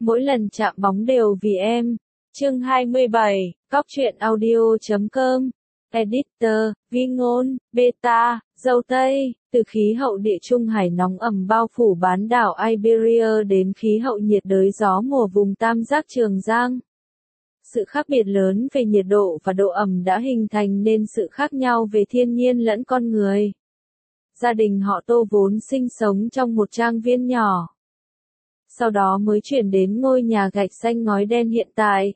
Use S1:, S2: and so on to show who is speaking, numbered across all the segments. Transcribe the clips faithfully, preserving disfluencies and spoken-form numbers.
S1: Mỗi lần chạm bóng đều vì em. Chương hai mươi bảy, Cóc truyện audio chấm com. Editor, Vi ngôn, Beta, Dâu Tây. Từ khí hậu địa trung hải nóng ẩm bao phủ bán đảo Iberia đến khí hậu nhiệt đới gió mùa vùng Tam Giác Trường Giang. Sự khác biệt lớn về nhiệt độ và độ ẩm đã hình thành nên sự khác nhau về thiên nhiên lẫn con người. Gia đình họ Tô vốn sinh sống trong một trang viên nhỏ. Sau đó mới chuyển đến ngôi nhà gạch xanh ngói đen hiện tại.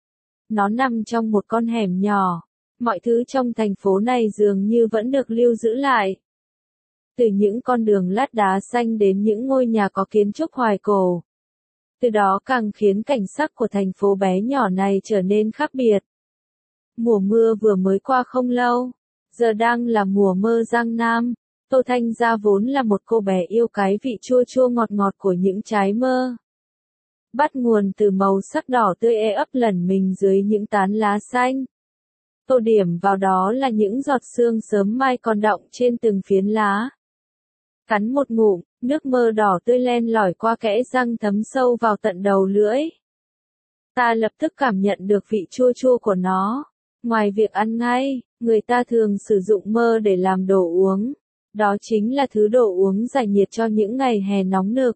S1: Nó nằm trong một con hẻm nhỏ. Mọi thứ trong thành phố này dường như vẫn được lưu giữ lại. Từ những con đường lát đá xanh đến những ngôi nhà có kiến trúc hoài cổ. Từ đó càng khiến cảnh sắc của thành phố bé nhỏ này trở nên khác biệt. Mùa mưa vừa mới qua không lâu. Giờ đang là mùa mơ Giang Nam. Tô Thanh Gia vốn là một cô bé yêu cái vị chua chua ngọt ngọt của những trái mơ. Bắt nguồn từ màu sắc đỏ tươi e ấp lẩn mình dưới những tán lá xanh. Tô điểm vào đó là những giọt sương sớm mai còn đọng trên từng phiến lá. Cắn một ngụm, nước mơ đỏ tươi len lỏi qua kẽ răng thấm sâu vào tận đầu lưỡi. Ta lập tức cảm nhận được vị chua chua của nó. Ngoài việc ăn ngay, người ta thường sử dụng mơ để làm đồ uống. Đó chính là thứ đồ uống giải nhiệt cho những ngày hè nóng nực.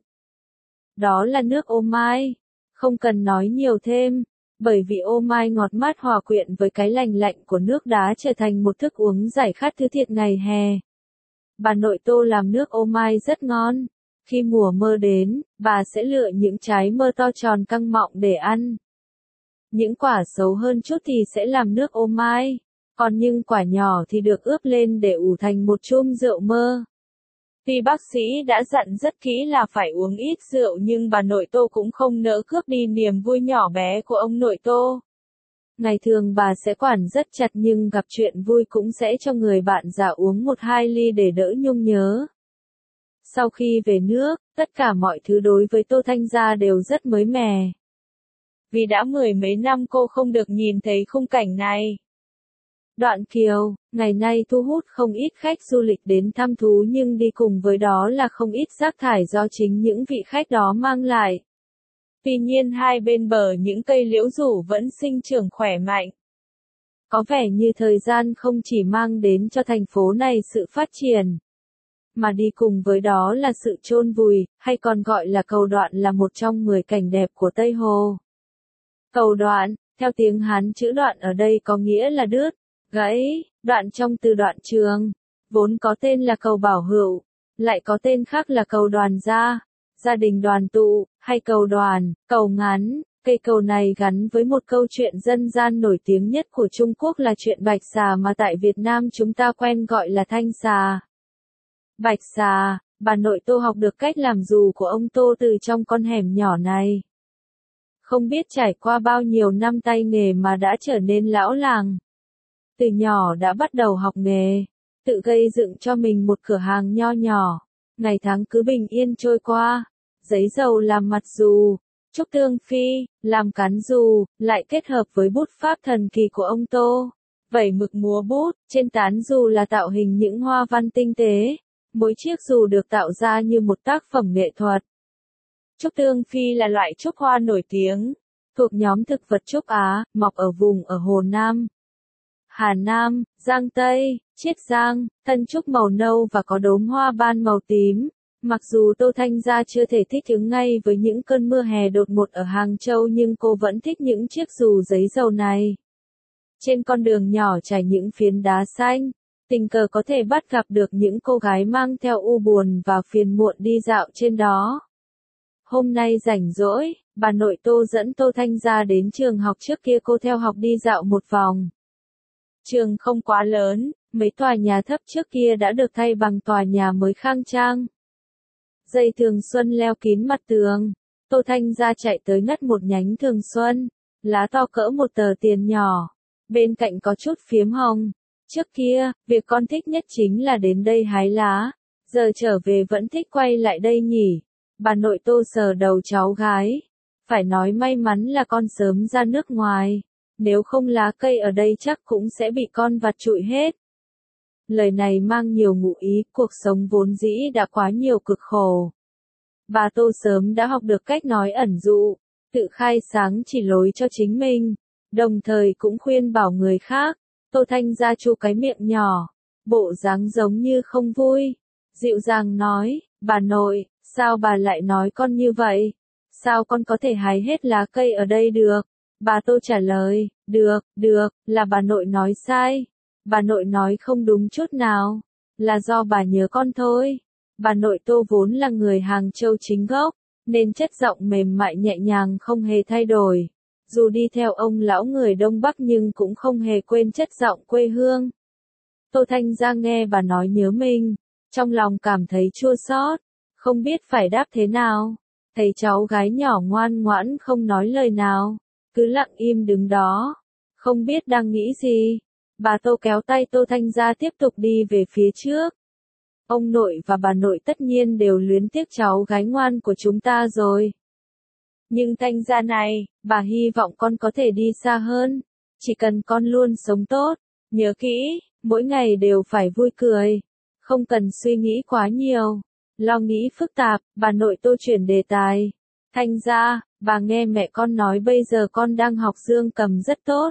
S1: Đó là nước ô mai. Không cần nói nhiều thêm, bởi vì ô mai ngọt mát hòa quyện với cái lành lạnh của nước đá trở thành một thức uống giải khát thứ thiệt ngày hè. Bà nội Tô làm nước ô mai rất ngon. Khi mùa mơ đến, bà sẽ lựa những trái mơ to tròn căng mọng để ăn. Những quả xấu hơn chút thì sẽ làm nước ô mai. Còn những quả nhỏ thì được ướp lên để ủ thành một chum rượu mơ. Tuy bác sĩ đã dặn rất kỹ là phải uống ít rượu nhưng bà nội Tô cũng không nỡ cướp đi niềm vui nhỏ bé của ông nội Tô. Ngày thường bà sẽ quản rất chặt nhưng gặp chuyện vui cũng sẽ cho người bạn già uống một hai ly để đỡ nhung nhớ. Sau khi về nước, tất cả mọi thứ đối với Tô Thanh Gia đều rất mới mẻ. Vì đã mười mấy năm cô không được nhìn thấy khung cảnh này. Đoạn Kiều, ngày nay thu hút không ít khách du lịch đến thăm thú nhưng đi cùng với đó là không ít rác thải do chính những vị khách đó mang lại. Tuy nhiên hai bên bờ những cây liễu rủ vẫn sinh trưởng khỏe mạnh. Có vẻ như thời gian không chỉ mang đến cho thành phố này sự phát triển, mà đi cùng với đó là sự chôn vùi, hay còn gọi là cầu đoạn là một trong mười cảnh đẹp của Tây Hồ. Cầu đoạn, theo tiếng Hán chữ đoạn ở đây có nghĩa là đứt, gãy, đoạn trong từ đoạn trường, vốn có tên là cầu Bảo Hữu, lại có tên khác là cầu Đoàn Gia, gia đình đoàn tụ, hay cầu đoàn, cầu ngắn. Cây cầu này gắn với một câu chuyện dân gian nổi tiếng nhất của Trung Quốc là chuyện Bạch Xà mà tại Việt Nam chúng ta quen gọi là Thanh Xà. Bạch Xà, bà nội Tô học được cách làm dù của ông Tô từ trong con hẻm nhỏ này. Không biết trải qua bao nhiêu năm tay nghề mà đã trở nên lão làng. Từ nhỏ đã bắt đầu học nghề, tự gây dựng cho mình một cửa hàng nho nhỏ. Ngày tháng cứ bình yên trôi qua, giấy dầu làm mặt dù, trúc tương phi, làm cán dù, lại kết hợp với bút pháp thần kỳ của ông Tô. Vẩy mực múa bút, trên tán dù là tạo hình những hoa văn tinh tế. Mỗi chiếc dù được tạo ra như một tác phẩm nghệ thuật. Trúc tương phi là loại trúc hoa nổi tiếng, thuộc nhóm thực vật trúc Á, mọc ở vùng ở Hồ Nam, Hà Nam, Giang Tây, Chiết Giang, thân trúc màu nâu và có đốm hoa ban màu tím. Mặc dù Tô Thanh Gia chưa thể thích ứng ngay với những cơn mưa hè đột ngột ở Hàng Châu nhưng cô vẫn thích những chiếc dù giấy dầu này. Trên con đường nhỏ trải những phiến đá xanh, tình cờ có thể bắt gặp được những cô gái mang theo u buồn và phiền muộn đi dạo trên đó. Hôm nay rảnh rỗi, bà nội Tô dẫn Tô Thanh Gia đến trường học trước kia cô theo học đi dạo một vòng. Trường không quá lớn, mấy tòa nhà thấp trước kia đã được thay bằng tòa nhà mới khang trang. Dây thường xuân leo kín mặt tường. Tô Thanh Gia chạy tới ngắt một nhánh thường xuân, lá to cỡ một tờ tiền nhỏ. Bên cạnh có chút phiếm hồng. Trước kia, việc con thích nhất chính là đến đây hái lá. Giờ trở về vẫn thích quay lại đây nhỉ. Bà nội Tô sờ đầu cháu gái. Phải nói may mắn là con sớm ra nước ngoài. Nếu không lá cây ở đây chắc cũng sẽ bị con vặt trụi hết. Lời này mang nhiều ngụ ý, cuộc sống vốn dĩ đã quá nhiều cực khổ. Bà Tô sớm đã học được cách nói ẩn dụ, tự khai sáng chỉ lối cho chính mình, đồng thời cũng khuyên bảo người khác. Tô Thanh Gia chu cái miệng nhỏ, bộ dáng giống như không vui, dịu dàng nói, bà nội, sao bà lại nói con như vậy? Sao con có thể hái hết lá cây ở đây được? Bà Tô trả lời, được, được, là bà nội nói sai. Bà nội nói không đúng chút nào, là do bà nhớ con thôi. Bà nội Tô vốn là người Hàng Châu chính gốc, nên chất giọng mềm mại nhẹ nhàng không hề thay đổi. Dù đi theo ông lão người Đông Bắc nhưng cũng không hề quên chất giọng quê hương. Tô Thanh Gia nghe bà nói nhớ mình, trong lòng cảm thấy chua xót, không biết phải đáp thế nào. Thấy cháu gái nhỏ ngoan ngoãn không nói lời nào, cứ lặng im đứng đó, không biết đang nghĩ gì. Bà Tô kéo tay Tô Thanh Gia tiếp tục đi về phía trước. Ông nội và bà nội tất nhiên đều luyến tiếc cháu gái ngoan của chúng ta rồi. Nhưng Thanh Gia này, bà hy vọng con có thể đi xa hơn. Chỉ cần con luôn sống tốt, nhớ kỹ, mỗi ngày đều phải vui cười. Không cần suy nghĩ quá nhiều, lo nghĩ phức tạp. Bà nội Tô chuyển đề tài. Thanh Gia, bà nghe mẹ con nói bây giờ con đang học dương cầm rất tốt.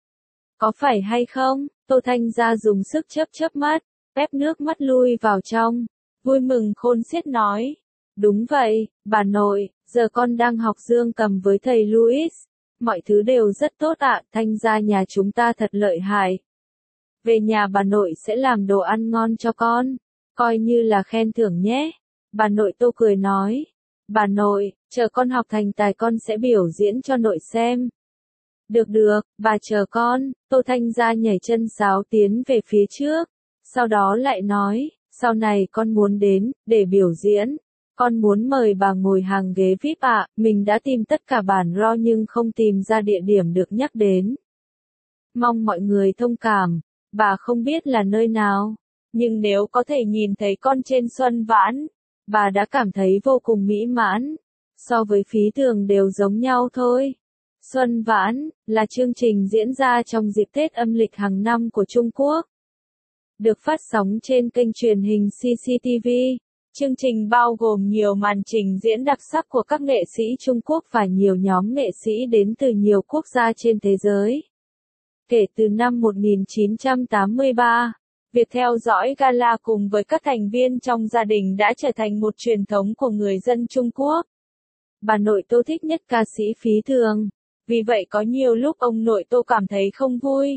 S1: Có phải hay không? Tô Thanh Gia dùng sức chớp chớp mắt, ép nước mắt lui vào trong, vui mừng khôn xiết nói. Đúng vậy, bà nội, giờ con đang học dương cầm với thầy Louis. Mọi thứ đều rất tốt ạ, Thanh Gia nhà chúng ta thật lợi hại. Về nhà bà nội sẽ làm đồ ăn ngon cho con, coi như là khen thưởng nhé. Bà nội Tô cười nói. Bà nội, chờ con học thành tài con sẽ biểu diễn cho nội xem. Được được, bà chờ con. Tô Thanh Gia nhảy chân sáo tiến về phía trước. Sau đó lại nói, sau này con muốn đến, để biểu diễn. Con muốn mời bà ngồi hàng ghế vi ai pi ạ, mình đã tìm tất cả bản ro nhưng không tìm ra địa điểm được nhắc đến. Mong mọi người thông cảm, bà không biết là nơi nào, nhưng nếu có thể nhìn thấy con trên Xuân Vãn, bà đã cảm thấy vô cùng mỹ mãn. So với Phí Thường đều giống nhau thôi. Xuân Vãn là chương trình diễn ra trong dịp Tết âm lịch hàng năm của Trung Quốc. Được phát sóng trên kênh truyền hình xê xê tê vê. Chương trình bao gồm nhiều màn trình diễn đặc sắc của các nghệ sĩ Trung Quốc và nhiều nhóm nghệ sĩ đến từ nhiều quốc gia trên thế giới. Kể từ năm một nghìn chín trăm tám mươi ba, việc theo dõi gala cùng với các thành viên trong gia đình đã trở thành một truyền thống của người dân Trung Quốc. Bà nội Tô thích nhất ca sĩ Phí Thường, vì vậy có nhiều lúc ông nội Tô cảm thấy không vui.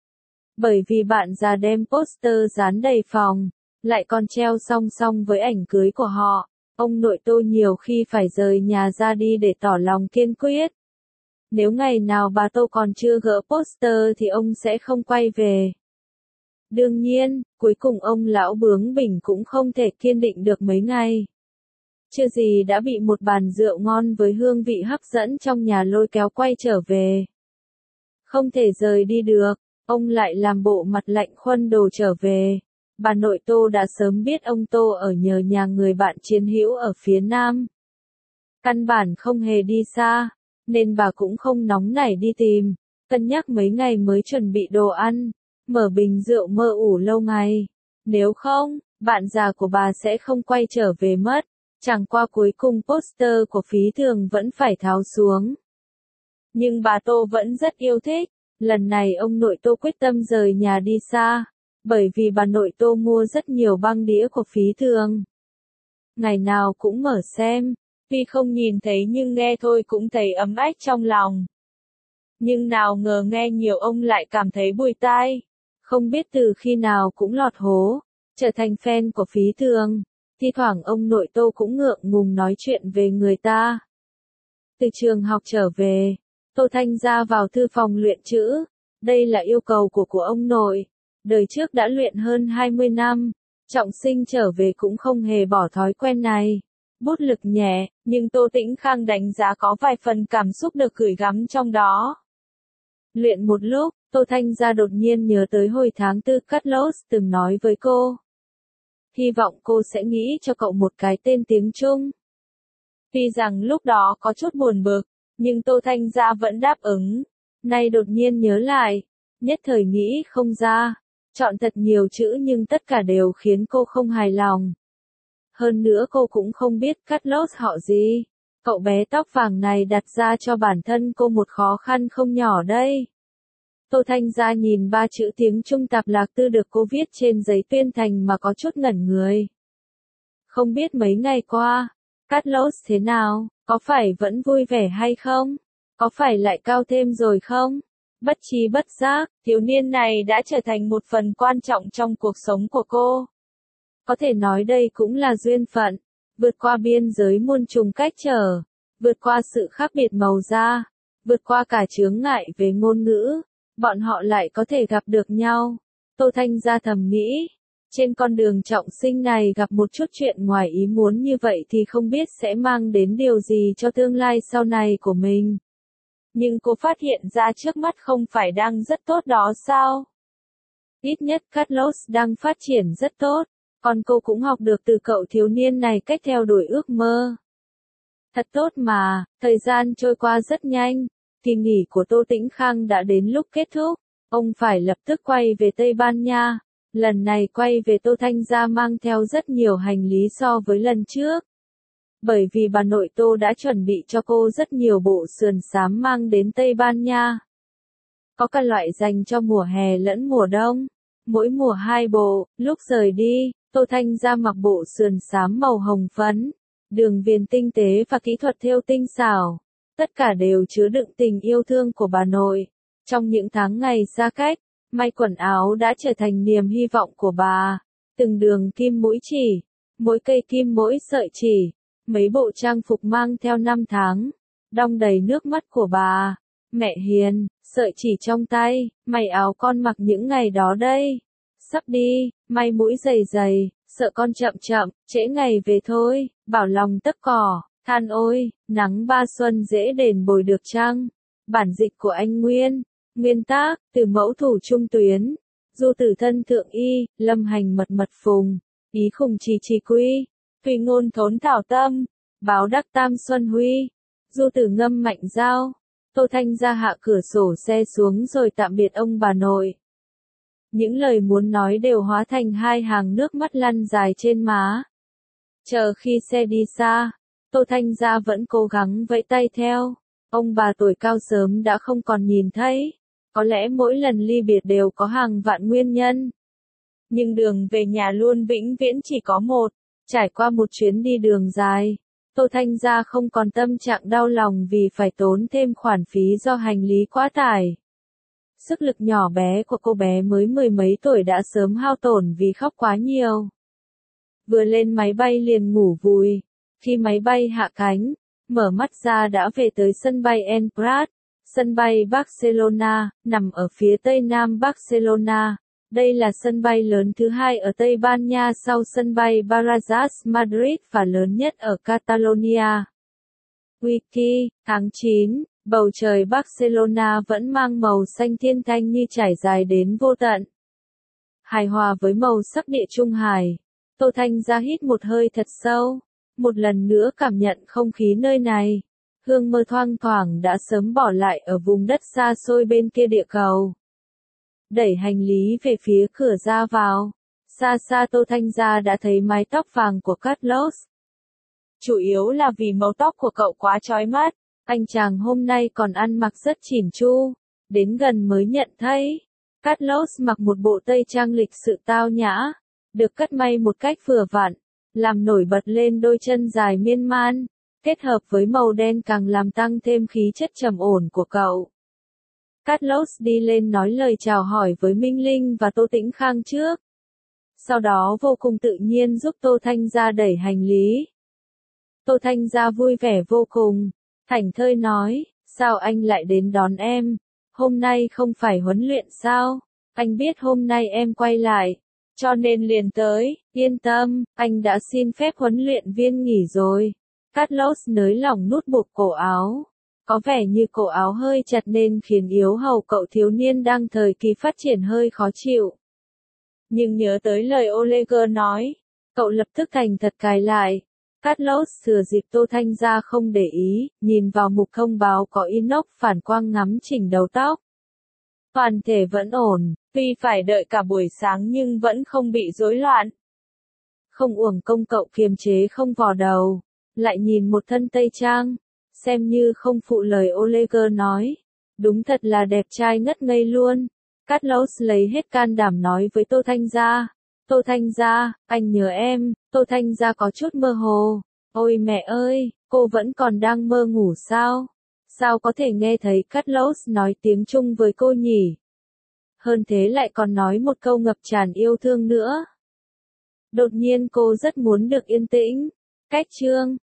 S1: Bởi vì bạn già đem poster dán đầy phòng, lại còn treo song song với ảnh cưới của họ, ông nội Tô nhiều khi phải rời nhà ra đi để tỏ lòng kiên quyết. Nếu ngày nào bà Tô còn chưa gỡ poster thì ông sẽ không quay về. Đương nhiên, cuối cùng ông lão bướng bỉnh cũng không thể kiên định được mấy ngày. Chưa gì đã bị một bàn rượu ngon với hương vị hấp dẫn trong nhà lôi kéo quay trở về. Không thể rời đi được, ông lại làm bộ mặt lạnh khuân đồ trở về. Bà nội Tô đã sớm biết ông Tô ở nhờ nhà người bạn chiến hữu ở phía Nam. Căn bản không hề đi xa, nên bà cũng không nóng nảy đi tìm, cân nhắc mấy ngày mới chuẩn bị đồ ăn, mở bình rượu mơ ủ lâu ngày. Nếu không, bạn già của bà sẽ không quay trở về mất. Chẳng qua cuối cùng poster của Phí Thường vẫn phải tháo xuống. Nhưng bà Tô vẫn rất yêu thích. Lần này ông nội Tô quyết tâm rời nhà đi xa, bởi vì bà nội Tô mua rất nhiều băng đĩa của Phí Thường. Ngày nào cũng mở xem, tuy không nhìn thấy nhưng nghe thôi cũng thấy ấm ách trong lòng. Nhưng nào ngờ nghe nhiều ông lại cảm thấy bùi tai, không biết từ khi nào cũng lọt hố, trở thành fan của Phí Thường. Thi thoảng ông nội Tô cũng ngượng ngùng nói chuyện về người ta. Từ trường học trở về, Tô Thanh Gia vào thư phòng luyện chữ. Đây là yêu cầu của của ông nội. Đời trước đã luyện hơn hai mươi năm, trọng sinh trở về cũng không hề bỏ thói quen này. Bút lực nhẹ, nhưng Tô Tĩnh Khang đánh giá có vài phần cảm xúc được gửi gắm trong đó. Luyện một lúc, Tô Thanh Gia đột nhiên nhớ tới hồi tháng tư Carlos từng nói với cô. Hy vọng cô sẽ nghĩ cho cậu một cái tên tiếng Trung. Tuy rằng lúc đó có chút buồn bực, nhưng Tô Thanh Gia vẫn đáp ứng. Nay đột nhiên nhớ lại, nhất thời nghĩ không ra. Chọn thật nhiều chữ nhưng tất cả đều khiến cô không hài lòng. Hơn nữa cô cũng không biết Carlos họ gì. Cậu bé tóc vàng này đặt ra cho bản thân cô một khó khăn không nhỏ đây. Tô Thanh Gia nhìn ba chữ tiếng Trung Tạp Lạc Tư được cô viết trên giấy tuyên thành mà có chút ngẩn người. Không biết mấy ngày qua, Carlos thế nào, có phải vẫn vui vẻ hay không? Có phải lại cao thêm rồi không? Bất trí bất giác, thiếu niên này đã trở thành một phần quan trọng trong cuộc sống của cô. Có thể nói đây cũng là duyên phận, vượt qua biên giới muôn trùng cách trở, vượt qua sự khác biệt màu da, vượt qua cả chướng ngại về ngôn ngữ, bọn họ lại có thể gặp được nhau. Tô Thanh Gia thầm nghĩ, trên con đường trọng sinh này gặp một chút chuyện ngoài ý muốn như vậy thì không biết sẽ mang đến điều gì cho tương lai sau này của mình. Nhưng cô phát hiện ra trước mắt không phải đang rất tốt đó sao? Ít nhất Carlos đang phát triển rất tốt, còn cô cũng học được từ cậu thiếu niên này cách theo đuổi ước mơ. Thật tốt mà, thời gian trôi qua rất nhanh, kỳ nghỉ của Tô Tĩnh Khang đã đến lúc kết thúc, ông phải lập tức quay về Tây Ban Nha. Lần này quay về Tô Thanh Gia mang theo rất nhiều hành lý so với lần trước. Bởi vì bà nội Tô đã chuẩn bị cho cô rất nhiều bộ sườn xám mang đến Tây Ban Nha. Có cả loại dành cho mùa hè lẫn mùa đông, mỗi mùa hai bộ. Lúc rời đi, Tô Thanh Gia mặc bộ sườn xám màu hồng phấn, đường viền tinh tế và kỹ thuật thêu tinh xảo. Tất cả đều chứa đựng tình yêu thương của bà nội. Trong những tháng ngày xa cách, may quần áo đã trở thành niềm hy vọng của bà. Từng đường kim mũi chỉ, mỗi cây kim mỗi sợi chỉ, mấy bộ trang phục mang theo năm tháng, đong đầy nước mắt của bà. Mẹ hiền, sợi chỉ trong tay, may áo con mặc những ngày đó đây. Sắp đi, may mũi dày dày, sợ con chậm chậm, trễ ngày về thôi, bảo lòng tấc cỏ, than ôi, nắng ba xuân dễ đền bồi được chăng? Bản dịch của anh Nguyên. Nguyên tác, từ mẫu thủ trung tuyến, du tử thân thượng y, lâm hành mật mật phùng, ý khùng trì trì quy, tùy ngôn thốn thảo tâm, báo đắc tam xuân huy, du tử ngâm mạnh giao. Tô Thanh Gia hạ cửa sổ xe xuống rồi tạm biệt ông bà nội. Những lời muốn nói đều hóa thành hai hàng nước mắt lăn dài trên má. Chờ khi xe đi xa, Tô Thanh Gia vẫn cố gắng vẫy tay theo. Ông bà tuổi cao sớm đã không còn nhìn thấy. Có lẽ mỗi lần ly biệt đều có hàng vạn nguyên nhân. Nhưng đường về nhà luôn vĩnh viễn chỉ có một. Trải qua một chuyến đi đường dài, Tô Thanh Gia không còn tâm trạng đau lòng vì phải tốn thêm khoản phí do hành lý quá tải. Sức lực nhỏ bé của cô bé mới mười mấy tuổi đã sớm hao tổn vì khóc quá nhiều. Vừa lên máy bay liền ngủ vùi. Khi máy bay hạ cánh, mở mắt ra đã về tới sân bay El Prat. Sân bay Barcelona, nằm ở phía tây nam Barcelona. Đây là sân bay lớn thứ hai ở Tây Ban Nha sau sân bay Barajas Madrid và lớn nhất ở Catalonia. Wiki, tháng chín, bầu trời Barcelona vẫn mang màu xanh thiên thanh như trải dài đến vô tận. Hài hòa với màu sắc địa Trung Hải, Tô Thanh Gia hít một hơi thật sâu, một lần nữa cảm nhận không khí nơi này. Hương mơ thoang thoảng đã sớm bỏ lại ở vùng đất xa xôi bên kia địa cầu. Đẩy hành lý về phía cửa ra vào. Xa xa Tô Thanh Gia đã thấy mái tóc vàng của Carlos. Chủ yếu là vì màu tóc của cậu quá chói mắt. Anh chàng hôm nay còn ăn mặc rất chỉn chu. Đến gần mới nhận thấy. Carlos mặc một bộ tây trang lịch sự tao nhã. Được cắt may một cách vừa vặn. Làm nổi bật lên đôi chân dài miên man. Kết hợp với màu đen càng làm tăng thêm khí chất trầm ổn của cậu. Carlos đi lên nói lời chào hỏi với Minh Linh và Tô Tĩnh Khang trước. Sau đó vô cùng tự nhiên giúp Tô Thanh Gia đẩy hành lý. Tô Thanh Gia vui vẻ vô cùng, thảnh thơi nói, sao anh lại đến đón em? Hôm nay không phải huấn luyện sao? Anh biết hôm nay em quay lại, cho nên liền tới, yên tâm, anh đã xin phép huấn luyện viên nghỉ rồi. Carlos nới lỏng nút buộc cổ áo. Có vẻ như cổ áo hơi chặt nên khiến yếu hầu cậu thiếu niên đang thời kỳ phát triển hơi khó chịu. Nhưng nhớ tới lời Oleger nói, cậu lập tức thành thật cài lại. Carlos thừa dịp Tô Thanh Gia không để ý, nhìn vào mục thông báo có inox phản quang ngắm chỉnh đầu tóc. Toàn thể vẫn ổn, tuy phải đợi cả buổi sáng nhưng vẫn không bị rối loạn. Không uổng công cậu kiềm chế không vò đầu. lại nhìn một thân tây trang, xem như không phụ lời Oliver nói. Đúng thật là đẹp trai ngất ngây luôn. Carlos lấy hết can đảm nói với Tô Thanh Gia. Tô Thanh Gia, anh nhớ em. Tô Thanh Gia có chút mơ hồ. Ôi mẹ ơi, cô vẫn còn đang mơ ngủ sao? Sao có thể nghe thấy Carlos nói tiếng Trung với cô nhỉ? Hơn thế lại còn nói một câu ngập tràn yêu thương nữa. Đột nhiên cô rất muốn được yên tĩnh. Cách chương